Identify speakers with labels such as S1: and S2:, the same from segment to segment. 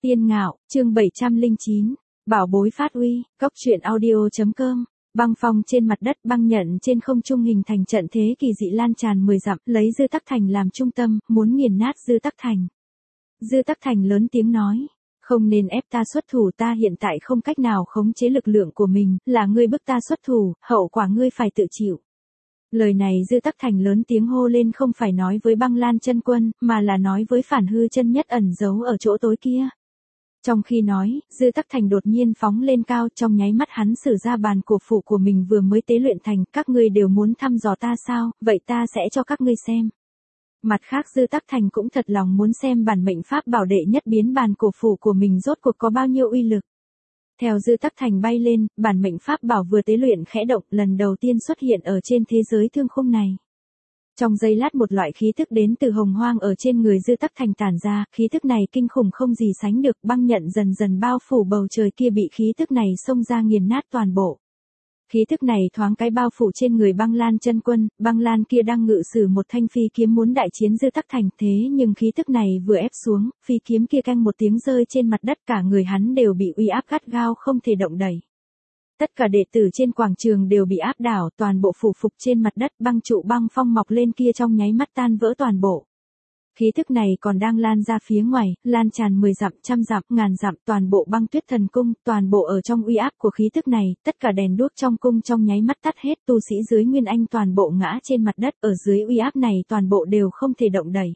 S1: Tiên Ngạo, chương 709. Bảo bối phát uy, cốc truyện audio.com. Băng phong trên mặt đất, băng nhận trên không trung hình thành trận thế kỳ dị lan tràn 10 dặm, lấy Dư Tắc Thành làm trung tâm, muốn nghiền nát Dư Tắc Thành. Dư Tắc Thành lớn tiếng nói, không nên ép ta xuất thủ, ta hiện tại không cách nào khống chế lực lượng của mình, là ngươi bức ta xuất thủ, hậu quả ngươi phải tự chịu. Lời này Dư Tắc Thành lớn tiếng hô lên, không phải nói với Băng Lan chân quân, mà là nói với Phản Hư chân nhất ẩn giấu ở chỗ tối kia. Trong khi nói, Dư Tắc Thành đột nhiên phóng lên cao, trong nháy mắt hắn sử ra bàn cổ phủ của mình vừa mới tế luyện thành, các ngươi đều muốn thăm dò ta sao, vậy ta sẽ cho các ngươi xem. Mặt khác Dư Tắc Thành cũng thật lòng muốn xem bản mệnh pháp bảo đệ nhất biến bàn cổ phủ của mình rốt cuộc có bao nhiêu uy lực. Theo Dư Tắc Thành bay lên, bản mệnh pháp bảo vừa tế luyện khẽ động, lần đầu tiên xuất hiện ở trên thế giới thương khung này. Trong giây lát một loại khí thức đến từ hồng hoang ở trên người Dư Tắc Thành tản ra, khí thức này kinh khủng không gì sánh được, băng nhận dần dần bao phủ bầu trời kia bị khí thức này xông ra nghiền nát toàn bộ. Khí thức này thoáng cái bao phủ trên người Băng Lan chân quân, Băng Lan kia đang ngự sử một thanh phi kiếm muốn đại chiến Dư Tắc Thành, thế nhưng khí thức này vừa ép xuống, phi kiếm kia canh một tiếng rơi trên mặt đất, cả người hắn đều bị uy áp gắt gao không thể động đậy. Tất cả đệ tử trên quảng trường đều bị áp đảo, toàn bộ phủ phục trên mặt đất, băng trụ băng phong mọc lên kia trong nháy mắt tan vỡ toàn bộ. Khí thức này còn đang lan ra phía ngoài, lan tràn 10 dặm, trăm dặm, ngàn dặm, toàn bộ Băng Tuyết Thần Cung, toàn bộ ở trong uy áp của khí thức này, tất cả đèn đuốc trong cung trong nháy mắt tắt hết, tu sĩ dưới Nguyên Anh toàn bộ ngã trên mặt đất, ở dưới uy áp này toàn bộ đều không thể động đậy.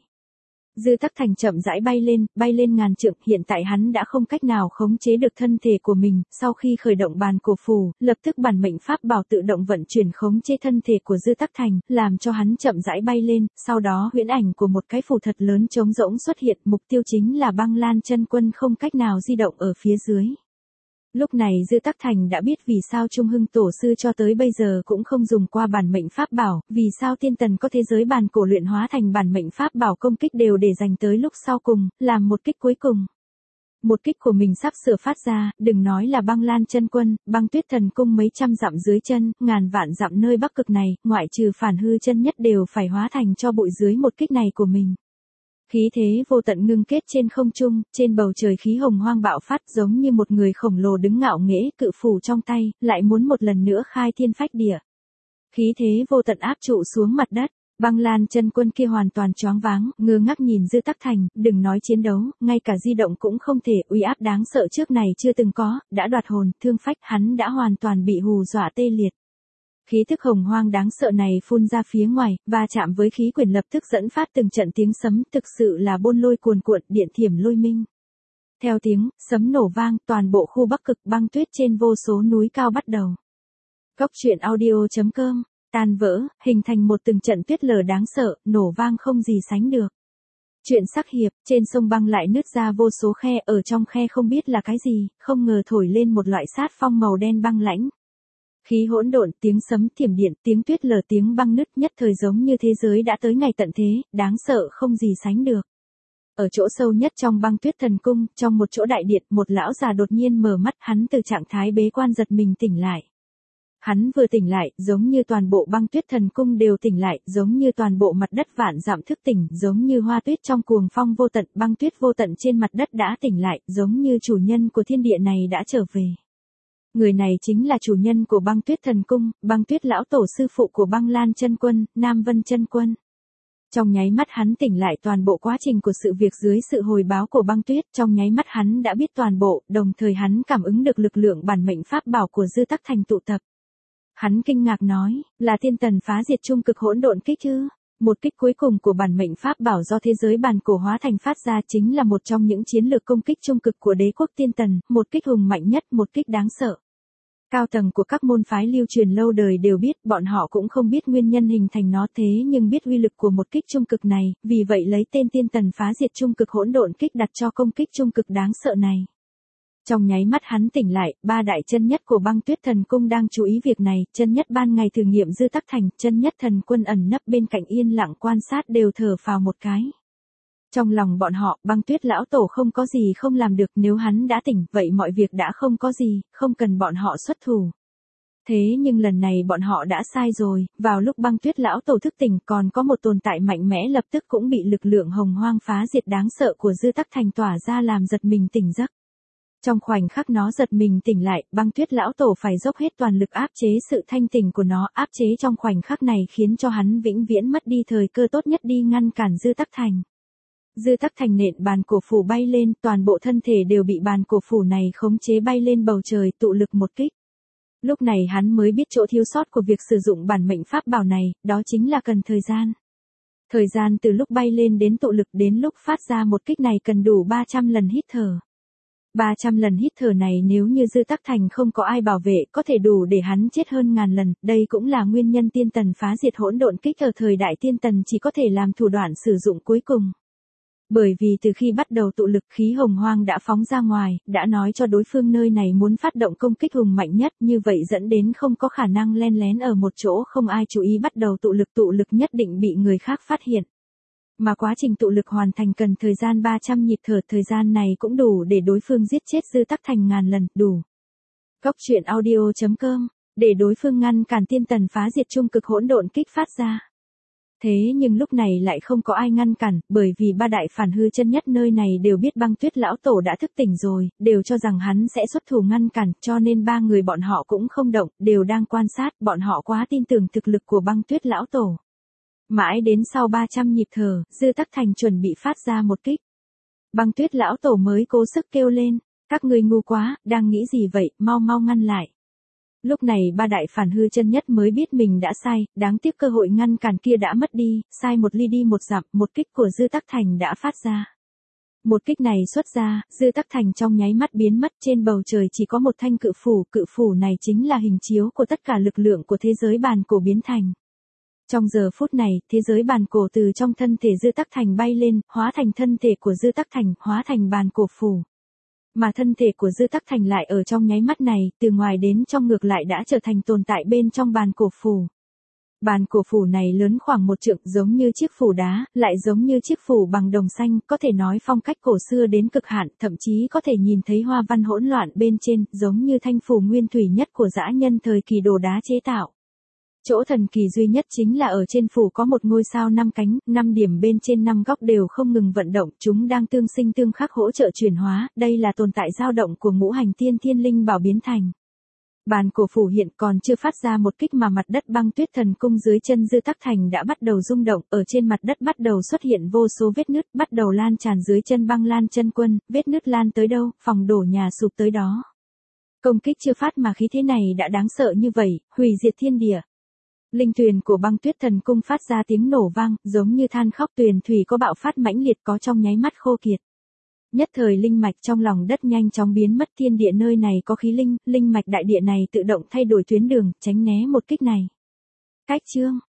S1: Dư Tắc Thành chậm rãi bay lên ngàn trượng, hiện tại hắn đã không cách nào khống chế được thân thể của mình, sau khi khởi động bàn cổ phù, lập tức bản mệnh pháp bảo tự động vận chuyển khống chế thân thể của Dư Tắc Thành, làm cho hắn chậm rãi bay lên, sau đó huyễn ảnh của một cái phù thật lớn trống rỗng xuất hiện, mục tiêu chính là Băng Lan chân quân không cách nào di động ở phía dưới. Lúc này Dư Tắc Thành đã biết vì sao Trung Hưng Tổ sư cho tới bây giờ cũng không dùng qua bản mệnh pháp bảo, vì sao tiên tần có thế giới bàn cổ luyện hóa thành bản mệnh pháp bảo công kích đều để dành tới lúc sau cùng, làm một kích cuối cùng. Một kích của mình sắp sửa phát ra, đừng nói là Băng Lan chân quân, Băng Tuyết Thần Cung mấy trăm dặm dưới chân, ngàn vạn dặm nơi Bắc Cực này, ngoại trừ Phản Hư chân nhất đều phải hóa thành cho bụi dưới một kích này của mình. Khí thế vô tận ngưng kết trên không trung, trên bầu trời khí hồng hoang bạo phát giống như một người khổng lồ đứng ngạo nghễ, cự phủ trong tay, lại muốn một lần nữa khai thiên phách địa. Khí thế vô tận áp trụ xuống mặt đất, Băng Lan chân quân kia hoàn toàn choáng váng, ngơ ngác nhìn Dư Tắc Thành, đừng nói chiến đấu, ngay cả di động cũng không thể, uy áp đáng sợ trước này chưa từng có, đã đoạt hồn, thương phách, hắn đã hoàn toàn bị hù dọa tê liệt. Khí thức hồng hoang đáng sợ này phun ra phía ngoài, và chạm với khí quyển lập tức dẫn phát từng trận tiếng sấm, thực sự là bôn lôi cuồn cuộn, điện thiểm lôi minh. Theo tiếng sấm nổ vang, toàn bộ khu Bắc Cực băng tuyết trên vô số núi cao bắt đầu. Cốc truyện audio.com, tan vỡ, hình thành một từng trận tuyết lở đáng sợ, nổ vang không gì sánh được. Chuyện sắc hiệp, trên sông băng lại nứt ra vô số khe, ở trong khe không biết là cái gì, không ngờ thổi lên một loại sát phong màu đen băng lãnh. Khí hỗn độn, tiếng sấm thiểm điện, tiếng tuyết lở, tiếng băng nứt, nhất thời giống như thế giới đã tới ngày tận thế, đáng sợ không gì sánh được. Ở chỗ sâu nhất trong Băng Tuyết Thần Cung, trong một chỗ đại điện, một lão già đột nhiên mở mắt, hắn từ trạng thái bế quan giật mình tỉnh lại. Hắn vừa tỉnh lại, giống như toàn bộ Băng Tuyết Thần Cung đều tỉnh lại, giống như toàn bộ mặt đất vạn dặm thức tỉnh, giống như hoa tuyết trong cuồng phong vô tận, băng tuyết vô tận trên mặt đất đã tỉnh lại, giống như chủ nhân của thiên địa này đã trở về. Người này chính là chủ nhân của Băng Tuyết Thần Cung, Băng Tuyết lão tổ sư phụ của Băng Lan chân quân, Nam Vân chân quân. Trong nháy mắt hắn tỉnh lại toàn bộ quá trình của sự việc dưới sự hồi báo của băng tuyết, trong nháy mắt hắn đã biết toàn bộ, đồng thời hắn cảm ứng được lực lượng bản mệnh pháp bảo của Dư Tắc Thành tụ tập. Hắn kinh ngạc nói, là tiên tần phá diệt trung cực hỗn độn kích chứ? Một kích cuối cùng của bản mệnh pháp bảo do thế giới bàn cổ hóa thành phát ra chính là một trong những chiến lược công kích trung cực của đế quốc tiên tần, một kích hùng mạnh nhất, một kích đáng sợ. Cao tầng của các môn phái lưu truyền lâu đời đều biết, bọn họ cũng không biết nguyên nhân hình thành nó, thế nhưng biết uy lực của một kích trung cực này, vì vậy lấy tên tiên tần phá diệt trung cực hỗn độn kích đặt cho công kích trung cực đáng sợ này. Trong nháy mắt hắn tỉnh lại, ba đại chân nhất của Băng Tuyết Thần Cung đang chú ý việc này, chân nhất ban ngày thử nghiệm Dư Tắc Thành, chân nhất thần quân ẩn nấp bên cạnh yên lặng quan sát đều thở phào một cái. Trong lòng bọn họ, Băng Tuyết lão tổ không có gì không làm được, nếu hắn đã tỉnh, vậy mọi việc đã không có gì, không cần bọn họ xuất thủ. Thế nhưng lần này bọn họ đã sai rồi, vào lúc Băng Tuyết lão tổ thức tỉnh còn có một tồn tại mạnh mẽ lập tức cũng bị lực lượng hồng hoang phá diệt đáng sợ của Dư Tắc Thành tỏa ra làm giật mình tỉnh giấc. Trong khoảnh khắc nó giật mình tỉnh lại, Băng Tuyết lão tổ phải dốc hết toàn lực áp chế sự thanh tỉnh của nó, áp chế trong khoảnh khắc này khiến cho hắn vĩnh viễn mất đi thời cơ tốt nhất đi ngăn cản Dư Tắc Thành. Dư Tắc Thành nện bàn cổ phủ bay lên, toàn bộ thân thể đều bị bàn cổ phủ này khống chế bay lên bầu trời, tụ lực một kích. Lúc này hắn mới biết chỗ thiếu sót của việc sử dụng bản mệnh pháp bảo này, đó chính là cần thời gian. Thời gian từ lúc bay lên đến tụ lực đến lúc phát ra một kích này cần đủ 300 lần hít thở. 300 lần hít thở này nếu như Dư Tắc Thành không có ai bảo vệ có thể đủ để hắn chết hơn ngàn lần, đây cũng là nguyên nhân tiên tần phá diệt hỗn độn kích ở thời đại tiên tần chỉ có thể làm thủ đoạn sử dụng cuối cùng. Bởi vì từ khi bắt đầu tụ lực khí hồng hoang đã phóng ra ngoài, đã nói cho đối phương nơi này muốn phát động công kích hùng mạnh nhất, như vậy dẫn đến không có khả năng len lén ở một chỗ không ai chú ý bắt đầu tụ lực nhất định bị người khác phát hiện. Mà quá trình tụ lực hoàn thành cần thời gian 300 nhịp thở, thời gian này cũng đủ để đối phương giết chết Dư Tắc Thành ngàn lần, đủ. Góc truyện audio.com, để đối phương ngăn cản tiên tần phá diệt trung cực hỗn độn kích phát ra. Thế nhưng lúc này lại không có ai ngăn cản, bởi vì ba đại phản hư chân nhất nơi này đều biết Băng Tuyết lão tổ đã thức tỉnh rồi, đều cho rằng hắn sẽ xuất thủ ngăn cản, cho nên ba người bọn họ cũng không động, đều đang quan sát, bọn họ quá tin tưởng thực lực của Băng Tuyết lão tổ. Mãi đến sau 300 nhịp thở, Dư Tắc Thành chuẩn bị phát ra một kích. Băng Tuyết lão tổ mới cố sức kêu lên, các người ngu quá, đang nghĩ gì vậy, mau mau ngăn lại. Lúc này ba đại phản hư chân nhất mới biết mình đã sai, đáng tiếc cơ hội ngăn cản kia đã mất đi, sai một ly đi một dặm, một kích của Dư Tắc Thành đã phát ra. Một kích này xuất ra, Dư Tắc Thành trong nháy mắt biến mất, trên bầu trời chỉ có một thanh cự phủ này chính là hình chiếu của tất cả lực lượng của thế giới bàn cổ biến thành. Trong giờ phút này, thế giới bàn cổ từ trong thân thể Dư Tắc Thành bay lên, hóa thành thân thể của Dư Tắc Thành, hóa thành bàn cổ phủ. Mà thân thể của Dư Tắc Thành lại ở trong nháy mắt này, từ ngoài đến trong ngược lại đã trở thành tồn tại bên trong bàn cổ phủ. Bàn cổ phủ này lớn khoảng 1 trượng, giống như chiếc phủ đá, lại giống như chiếc phủ bằng đồng xanh, có thể nói phong cách cổ xưa đến cực hạn, thậm chí có thể nhìn thấy hoa văn hỗn loạn bên trên, giống như thanh phủ nguyên thủy nhất của dã nhân thời kỳ đồ đá chế tạo. Chỗ thần kỳ duy nhất chính là ở trên phủ có một ngôi sao 5 cánh, 5 điểm bên trên 5 góc đều không ngừng vận động, chúng đang tương sinh tương khắc hỗ trợ chuyển hóa, đây là tồn tại dao động của ngũ hành tiên thiên linh bảo biến thành. Bàn cổ phủ hiện còn chưa phát ra một kích mà mặt đất Băng Tuyết thần cung dưới chân Dư Tắc Thành đã bắt đầu rung động, ở trên mặt đất bắt đầu xuất hiện vô số vết nứt, bắt đầu lan tràn dưới chân Băng Lan chân quân, vết nứt lan tới đâu, phòng đổ nhà sụp tới đó. Công kích chưa phát mà khí thế này đã đáng sợ như vậy, hủy diệt thiên địa. Linh tuyền của Băng Tuyết thần cung phát ra tiếng nổ vang, giống như than khóc, tuyền thủy có bạo phát mãnh liệt, có trong nháy mắt khô kiệt. Nhất thời linh mạch trong lòng đất nhanh chóng biến mất, thiên địa nơi này có khí linh mạch đại địa này tự động thay đổi tuyến đường, tránh né một kích này. Cách chương